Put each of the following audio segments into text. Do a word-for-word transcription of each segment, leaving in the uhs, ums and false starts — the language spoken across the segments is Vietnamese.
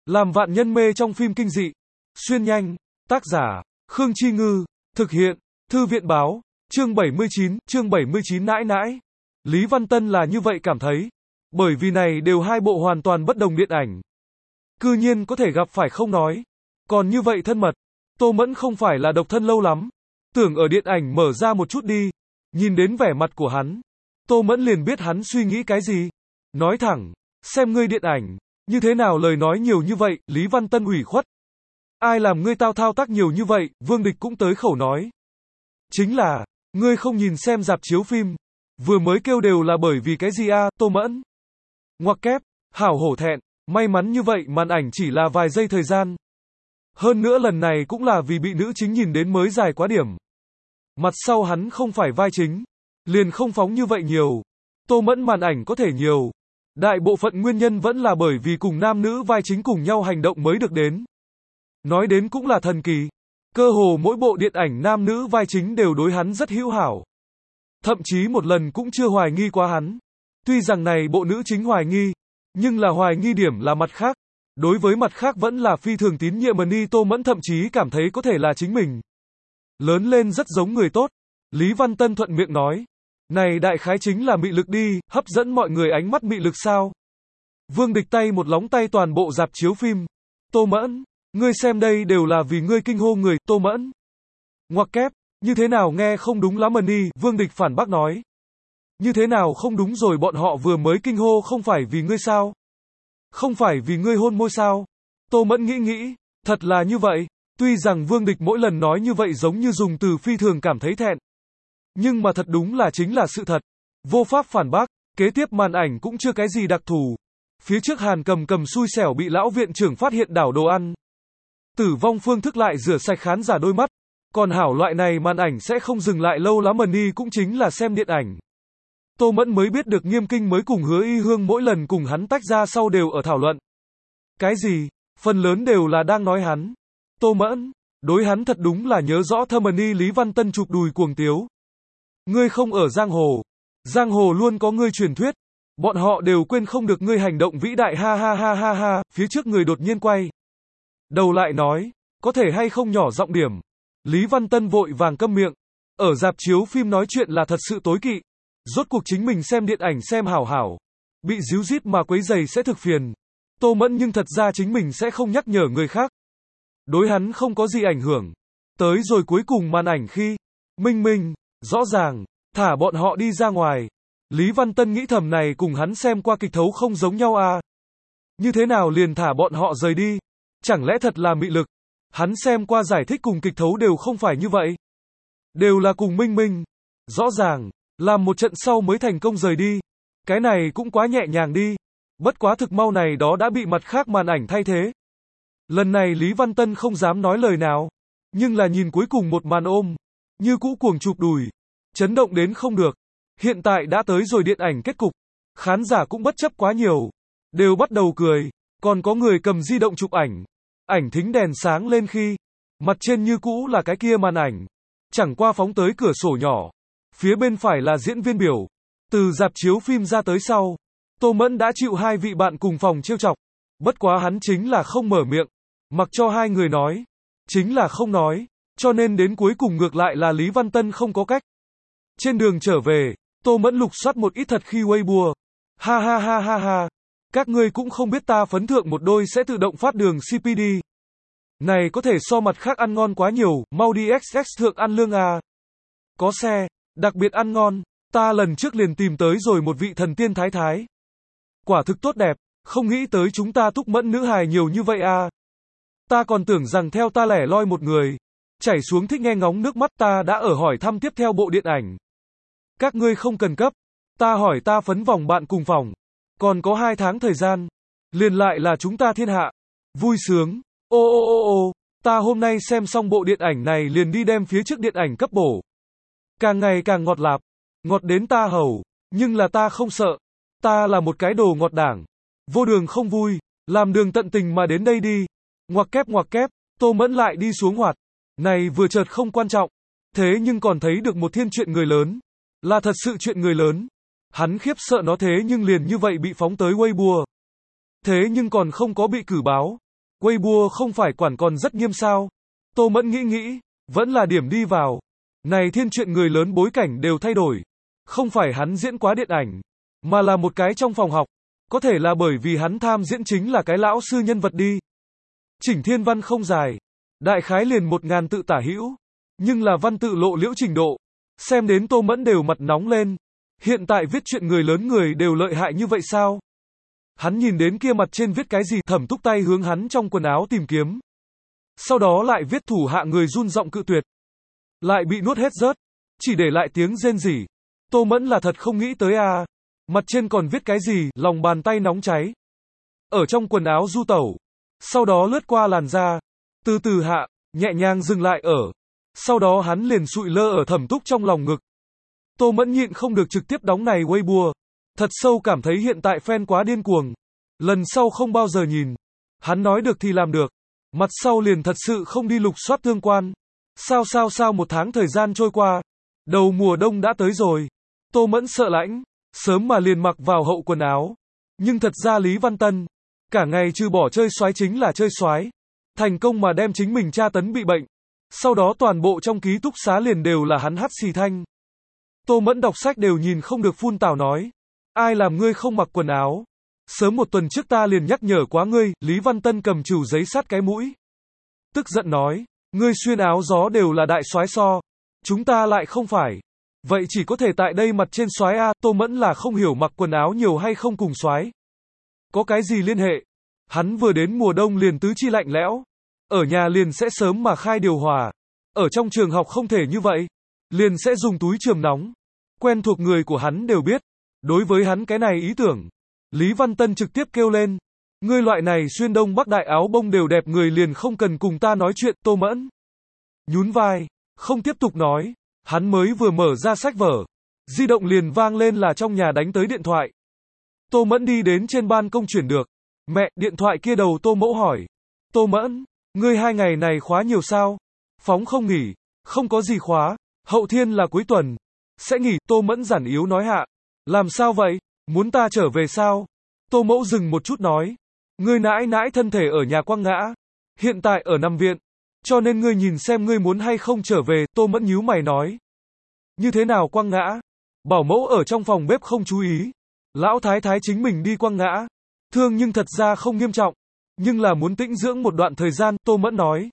Làm vạn nhân mê trong phim kinh dị. Xuyên nhanh. Tác giả, Khương Chi Ngư. Thực hiện, Thư viện báo. Chương bảy mươi chín, chương bảy mươi chín nãi nãi. Lý Văn Tân là như vậy cảm thấy. Bởi vì này đều hai bộ hoàn toàn bất đồng điện ảnh. Cư nhiên có thể gặp phải không nói. Còn như vậy thân mật. Tô Mẫn không phải là độc thân lâu lắm. Tưởng ở điện ảnh mở ra một chút đi. Nhìn đến vẻ mặt của hắn. Tô Mẫn liền biết hắn suy nghĩ cái gì. Nói thẳng, xem ngươi điện ảnh. Như thế nào lời nói nhiều như vậy, Lý Văn Tân ủy khuất. Ai làm ngươi tao thao tác nhiều như vậy, Vương Địch cũng tới khẩu nói. Chính là, ngươi không nhìn xem rạp chiếu phim. Vừa mới kêu đều là bởi vì cái gì a, à, Tô Mẫn. Ngoặc kép, hảo hổ thẹn, may mắn như vậy màn ảnh chỉ là vài giây thời gian. Hơn nữa lần này cũng là vì bị nữ chính nhìn đến mới dài quá điểm. Mặt sau hắn không phải vai chính, liền không phóng như vậy nhiều. Tô Mẫn màn ảnh có thể nhiều. Đại bộ phận nguyên nhân vẫn là bởi vì cùng nam nữ vai chính cùng nhau hành động mới được đến. Nói đến cũng là thần kỳ. Cơ hồ mỗi bộ điện ảnh nam nữ vai chính đều đối hắn rất hữu hảo. Thậm chí một lần cũng chưa hoài nghi qua hắn. Tuy rằng này bộ nữ chính hoài nghi, nhưng là hoài nghi điểm là mặt khác. Đối với mặt khác vẫn là phi thường tín nhiệm Mani. Tô Mẫn thậm chí cảm thấy có thể là chính mình. Lớn lên rất giống người tốt. Lý Văn Tân thuận miệng nói. Này đại khái chính là mị lực đi, hấp dẫn mọi người ánh mắt mị lực sao. Vương Địch tay một lóng tay toàn bộ rạp chiếu phim. Tô Mẫn, ngươi xem đây đều là vì ngươi kinh hô người, Tô Mẫn. Ngoặc kép, như thế nào nghe không đúng lắm đi, Vương Địch phản bác nói. Như thế nào không đúng rồi, bọn họ vừa mới kinh hô không phải vì ngươi sao? Không phải vì ngươi hôn môi sao? Tô Mẫn nghĩ nghĩ, thật là như vậy. Tuy rằng Vương Địch mỗi lần nói như vậy giống như dùng từ phi thường cảm thấy thẹn. Nhưng mà thật đúng là chính là sự thật. Vô pháp phản bác, kế tiếp màn ảnh cũng chưa cái gì đặc thù. Phía trước Hàn Cầm Cầm xui xẻo bị lão viện trưởng phát hiện đảo đồ ăn. Tử vong phương thức lại rửa sạch khán giả đôi mắt. Còn hảo loại này màn ảnh sẽ không dừng lại lâu lắm, đi cũng chính là xem điện ảnh. Tô Mẫn mới biết được Nghiêm Kinh mới cùng Hứa Y Hương mỗi lần cùng hắn tách ra sau đều ở thảo luận. Cái gì? Phần lớn đều là đang nói hắn. Tô Mẫn, đối hắn thật đúng là nhớ rõ thâm đi. Lý Văn Tân chụp đùi cuồng tiếu. Ngươi không ở giang hồ. Giang hồ luôn có ngươi truyền thuyết. Bọn họ đều quên không được ngươi hành động vĩ đại, ha ha ha ha ha. Phía trước người đột nhiên quay đầu lại nói, có thể hay không nhỏ giọng điểm. Lý Văn Tân vội vàng câm miệng. Ở rạp chiếu phim nói chuyện là thật sự tối kỵ. Rốt cuộc chính mình xem điện ảnh xem hảo hảo. Bị díu dít mà quấy giày sẽ thực phiền. Tô Mẫn nhưng thật ra chính mình sẽ không nhắc nhở người khác. Đối hắn không có gì ảnh hưởng. Tới rồi cuối cùng màn ảnh khi, Minh Minh, rõ ràng, thả bọn họ đi ra ngoài. Lý Văn Tân nghĩ thầm này cùng hắn xem qua kịch thấu không giống nhau à. Như thế nào liền thả bọn họ rời đi? Chẳng lẽ thật là mị lực? Hắn xem qua giải thích cùng kịch thấu đều không phải như vậy. Đều là cùng Minh Minh. Rõ ràng, làm một trận sau mới thành công rời đi. Cái này cũng quá nhẹ nhàng đi. Bất quá thực mau này đó đã bị mặt khác màn ảnh thay thế. Lần này Lý Văn Tân không dám nói lời nào. Nhưng là nhìn cuối cùng một màn ôm. Như cũ cuồng chụp đùi. Chấn động đến không được. Hiện tại đã tới rồi điện ảnh kết cục. Khán giả cũng bất chấp quá nhiều. Đều bắt đầu cười. Còn có người cầm di động chụp ảnh. Ảnh thính đèn sáng lên khi. Mặt trên như cũ là cái kia màn ảnh. Chẳng qua phóng tới cửa sổ nhỏ. Phía bên phải là diễn viên biểu. Từ rạp chiếu phim ra tới sau. Tô Mẫn đã chịu hai vị bạn cùng phòng trêu chọc. Bất quá hắn chính là không mở miệng. Mặc cho hai người nói. Chính là không nói. Cho nên đến cuối cùng ngược lại là Lý Văn Tân không có cách. Trên đường trở về, Tô Mẫn lục soát một ít thật khi Weibo. Ha ha ha ha ha. Các ngươi cũng không biết ta phấn thượng một đôi sẽ tự động phát đường xê pê đi. Này có thể so mặt khác ăn ngon quá nhiều, mau đi ích ích thượng ăn lương à. Có xe, đặc biệt ăn ngon, ta lần trước liền tìm tới rồi một vị thần tiên thái thái. Quả thực tốt đẹp, không nghĩ tới chúng ta Túc Mẫn nữ hài nhiều như vậy à. Ta còn tưởng rằng theo ta lẻ loi một người. Chảy xuống thích nghe ngóng nước mắt, ta đã ở hỏi thăm tiếp theo bộ điện ảnh. Các ngươi không cần cấp. Ta hỏi ta phấn vòng bạn cùng phòng. Còn có hai tháng thời gian. Liền lại là chúng ta thiên hạ. Vui sướng. Ô ô ô ô. Ta hôm nay xem xong bộ điện ảnh này liền đi đem phía trước điện ảnh cấp bổ. Càng ngày càng ngọt lạp. Ngọt đến ta hầu. Nhưng là ta không sợ. Ta là một cái đồ ngọt đảng. Vô đường không vui. Làm đường tận tình mà đến đây đi. Ngoặc kép ngoặc kép. Tô Mẫn lại đi xuống hoạt. Này vừa chợt không quan trọng. Thế nhưng còn thấy được một thiên chuyện người lớn. Là thật sự chuyện người lớn. Hắn khiếp sợ nó thế nhưng liền như vậy bị phóng tới Weibo. Thế nhưng còn không có bị cử báo. Weibo không phải quản còn rất nghiêm sao? Tô Mẫn nghĩ nghĩ, vẫn là điểm đi vào. Này thiên truyện người lớn bối cảnh đều thay đổi. Không phải hắn diễn quá điện ảnh, mà là một cái trong phòng học. Có thể là bởi vì hắn tham diễn chính là cái lão sư nhân vật đi. Chỉnh thiên văn không dài, đại khái liền một ngàn tự tả hữu, nhưng là văn tự lộ liễu trình độ. Xem đến Tô Mẫn đều mặt nóng lên. Hiện tại viết chuyện người lớn người đều lợi hại như vậy sao? Hắn nhìn đến kia mặt trên viết cái gì, Thẩm Túc tay hướng hắn trong quần áo tìm kiếm. Sau đó lại viết thủ hạ người run giọng cự tuyệt. Lại bị nuốt hết rớt, chỉ để lại tiếng rên rỉ. Tô Mẫn là thật không nghĩ tới à. Mặt trên còn viết cái gì, lòng bàn tay nóng cháy. Ở trong quần áo du tẩu. Sau đó lướt qua làn da. Từ từ hạ, nhẹ nhàng dừng lại ở. Sau đó hắn liền sụi lơ ở Thẩm Túc trong lòng ngực. Tô Mẫn nhịn không được trực tiếp đóng này Weibo. Thật sâu cảm thấy hiện tại fan quá điên cuồng. Lần sau không bao giờ nhìn. Hắn nói được thì làm được. Mặt sau liền thật sự không đi lục soát tương quan. Sao sao sao một tháng thời gian trôi qua. Đầu mùa đông đã tới rồi. Tô Mẫn sợ lạnh. Sớm mà liền mặc vào hậu quần áo. Nhưng thật ra Lý Văn Tân. Cả ngày trừ bỏ chơi soái chính là chơi soái. Thành công mà đem chính mình tra tấn bị bệnh. Sau đó toàn bộ trong ký túc xá liền đều là hắn hắt xì thanh. Tô Mẫn đọc sách đều nhìn không được phun tào nói. Ai làm ngươi không mặc quần áo? Sớm một tuần trước ta liền nhắc nhở quá ngươi. Lý Văn Tân cầm chùu giấy sát cái mũi. Tức giận nói. Ngươi xuyên áo gió đều là đại soái so. Chúng ta lại không phải. Vậy chỉ có thể tại đây mặt trên soái a. Tô Mẫn là không hiểu mặc quần áo nhiều hay không cùng soái. Có cái gì liên hệ? Hắn vừa đến mùa đông liền tứ chi lạnh lẽo. Ở nhà liền sẽ sớm mà khai điều hòa. Ở trong trường học không thể như vậy. Liền sẽ dùng túi trường nóng. Quen thuộc người của hắn đều biết. Đối với hắn cái này ý tưởng. Lý Văn Tân trực tiếp kêu lên. Ngươi loại này xuyên đông bắc đại áo bông đều đẹp người liền không cần cùng ta nói chuyện. Tô Mẫn nhún vai. Không tiếp tục nói. Hắn mới vừa mở ra sách vở. Di động liền vang lên là trong nhà đánh tới điện thoại. Tô Mẫn đi đến trên ban công chuyển được. Mẹ, điện thoại kia đầu Tô Mẫu hỏi. Tô Mẫn, ngươi hai ngày này khóa nhiều sao? Phóng không nghỉ. Không có gì khóa. Hậu thiên là cuối tuần. Sẽ nghỉ. Tô Mẫn giản yếu nói hạ. Làm sao vậy? Muốn ta trở về sao? Tô Mẫu dừng một chút nói. Ngươi nãi nãi thân thể ở nhà quăng ngã. Hiện tại ở nằm viện. Cho nên ngươi nhìn xem ngươi muốn hay không trở về. Tô Mẫn nhíu mày nói. Như thế nào quăng ngã? Bảo mẫu ở trong phòng bếp không chú ý. Lão thái thái chính mình đi quăng ngã. Thương nhưng thật ra không nghiêm trọng. Nhưng là muốn tĩnh dưỡng một đoạn thời gian. Tô Mẫn nói.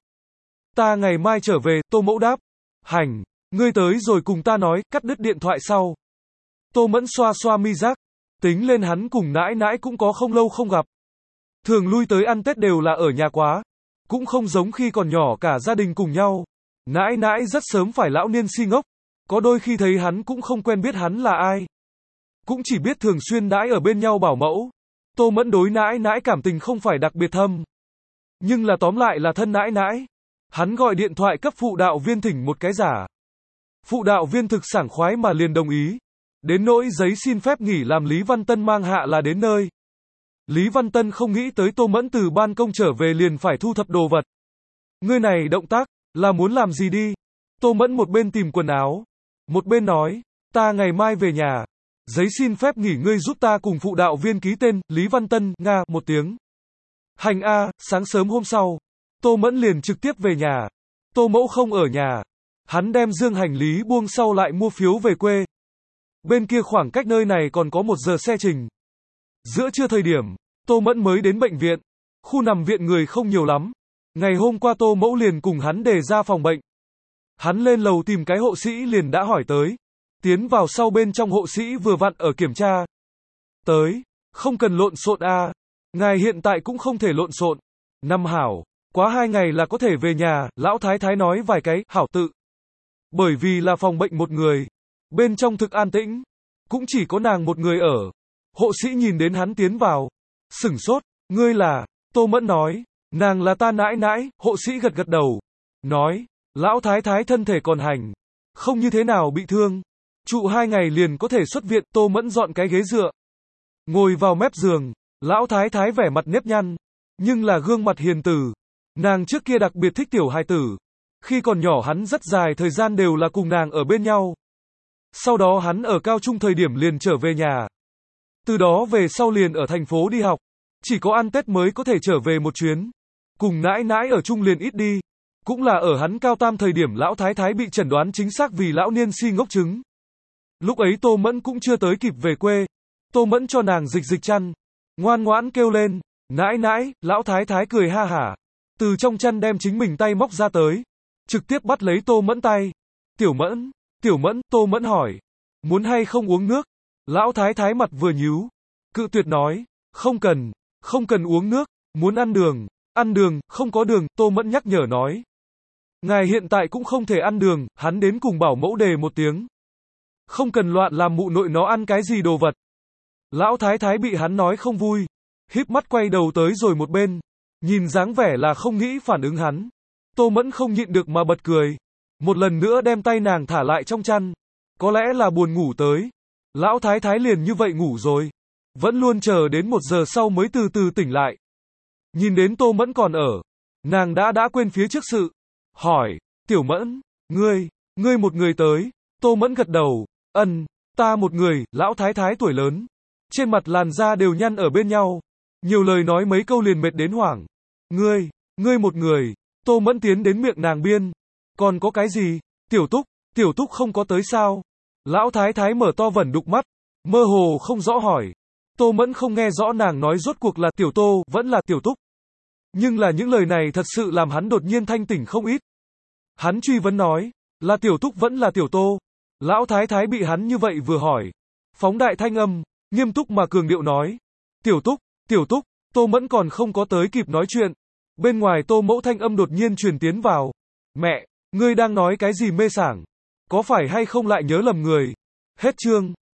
Ta ngày mai trở về. Tô Mẫu đáp. Hành. Ngươi tới rồi cùng ta nói. Cắt đứt điện thoại sau. Tô Mẫn xoa xoa mi giác. Tính lên hắn cùng nãi nãi cũng có không lâu không gặp. Thường lui tới ăn Tết đều là ở nhà quá. Cũng không giống khi còn nhỏ cả gia đình cùng nhau. Nãi nãi rất sớm phải lão niên si ngốc. Có đôi khi thấy hắn cũng không quen biết hắn là ai. Cũng chỉ biết thường xuyên đãi ở bên nhau bảo mẫu. Tô Mẫn đối nãi nãi cảm tình không phải đặc biệt thâm. Nhưng là tóm lại là thân nãi nãi. Hắn gọi điện thoại cấp phụ đạo viên thỉnh một cái giả. Phụ đạo viên thực sảng khoái mà liền đồng ý. Đến nỗi giấy xin phép nghỉ làm Lý Văn Tân mang hạ là đến nơi. Lý Văn Tân không nghĩ tới Tô Mẫn từ ban công trở về liền phải thu thập đồ vật. Ngươi này động tác, là muốn làm gì đi? Tô Mẫn một bên tìm quần áo, một bên nói, ta ngày mai về nhà. Giấy xin phép nghỉ ngươi giúp ta cùng phụ đạo viên ký tên. Lý Văn Tân, nga, một tiếng. Hành a. Sáng sớm hôm sau, Tô Mẫn liền trực tiếp về nhà. Tô Mẫu không ở nhà. Hắn đem dương hành lý buông sau lại mua phiếu về quê. Bên kia khoảng cách nơi này còn có một giờ xe trình. Giữa trưa thời điểm, Tô Mẫn mới đến bệnh viện. Khu nằm viện người không nhiều lắm. Ngày hôm qua Tô Mẫu liền cùng hắn đề ra phòng bệnh. Hắn lên lầu tìm cái hộ sĩ liền đã hỏi tới. Tiến vào sau bên trong hộ sĩ vừa vặn ở kiểm tra. Tới, không cần lộn xộn a. À. Ngài hiện tại cũng không thể lộn xộn. Năm hảo, quá hai ngày là có thể về nhà. Lão thái thái nói vài cái, hảo tự. Bởi vì là phòng bệnh một người. Bên trong thực an tĩnh. Cũng chỉ có nàng một người ở. Hộ sĩ nhìn đến hắn tiến vào. Sửng sốt, ngươi là, Tô Mẫn nói. Nàng là ta nãi nãi. Hộ sĩ gật gật đầu. Nói, lão thái thái thân thể còn hành. Không như thế nào bị thương. Trụ hai ngày liền có thể xuất viện. Tô Mẫn dọn cái ghế dựa. Ngồi vào mép giường. Lão thái thái vẻ mặt nếp nhăn. Nhưng là gương mặt hiền từ. Nàng trước kia đặc biệt thích tiểu hài tử. Khi còn nhỏ hắn rất dài thời gian đều là cùng nàng ở bên nhau. Sau đó hắn ở cao trung thời điểm liền trở về nhà. Từ đó về sau liền ở thành phố đi học. Chỉ có ăn Tết mới có thể trở về một chuyến. Cùng nãi nãi ở chung liền ít đi. Cũng là ở hắn cao tam thời điểm lão thái thái bị chẩn đoán chính xác vì lão niên si ngốc trứng. Lúc ấy Tô Mẫn cũng chưa tới kịp về quê. Tô Mẫn cho nàng dịch dịch chăn. Ngoan ngoãn kêu lên, nãi nãi, lão thái thái cười ha hả. Từ trong chăn đem chính mình tay móc ra tới. Trực tiếp bắt lấy Tô Mẫn tay. Tiểu Mẫn, Tiểu Mẫn, Tô Mẫn hỏi. Muốn hay không uống nước? Lão thái thái mặt vừa nhíu. Cự tuyệt nói, không cần, không cần uống nước, muốn ăn đường. Ăn đường, không có đường, Tô Mẫn nhắc nhở nói. Ngài hiện tại cũng không thể ăn đường, hắn đến cùng bảo mẫu đề một tiếng. Không cần loạn làm mụ nội nó ăn cái gì đồ vật. Lão thái thái bị hắn nói không vui. Híp mắt quay đầu tới rồi một bên. Nhìn dáng vẻ là không nghĩ phản ứng hắn. Tô Mẫn không nhịn được mà bật cười. Một lần nữa đem tay nàng thả lại trong chăn. Có lẽ là buồn ngủ tới. Lão thái thái liền như vậy ngủ rồi. Vẫn luôn chờ đến một giờ sau mới từ từ tỉnh lại. Nhìn đến Tô Mẫn còn ở. Nàng đã đã quên phía trước sự. Hỏi, Tiểu Mẫn, ngươi, ngươi một người tới. Tô Mẫn gật đầu, ân, ta một người, lão thái thái tuổi lớn. Trên mặt làn da đều nhăn ở bên nhau. Nhiều lời nói mấy câu liền mệt đến hoảng. Ngươi, ngươi một người. Tô Mẫn tiến đến miệng nàng biên. Còn có cái gì? Tiểu Túc, Tiểu Túc không có tới sao? Lão thái thái mở to vẩn đục mắt. Mơ hồ không rõ hỏi. Tô Mẫn không nghe rõ nàng nói rốt cuộc là Tiểu Tô, vẫn là Tiểu Túc. Nhưng là những lời này thật sự làm hắn đột nhiên thanh tỉnh không ít. Hắn truy vấn nói, là Tiểu Túc vẫn là Tiểu Tô. Lão thái thái bị hắn như vậy vừa hỏi. Phóng đại thanh âm, nghiêm túc mà cường điệu nói. Tiểu Túc, Tiểu Túc, Tô Mẫn còn không có tới kịp nói chuyện. Bên ngoài Tô Mẫu thanh âm đột nhiên truyền tiến vào. Mẹ, ngươi đang nói cái gì mê sảng? Có phải hay không lại nhớ lầm người? Hết chương.